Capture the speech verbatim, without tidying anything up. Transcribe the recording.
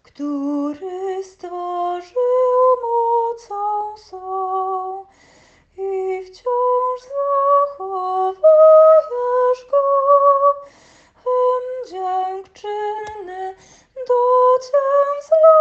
który stworzył mocą swą i wciąż zachowujesz go. Hem dziękczynny do Cię wzlatują.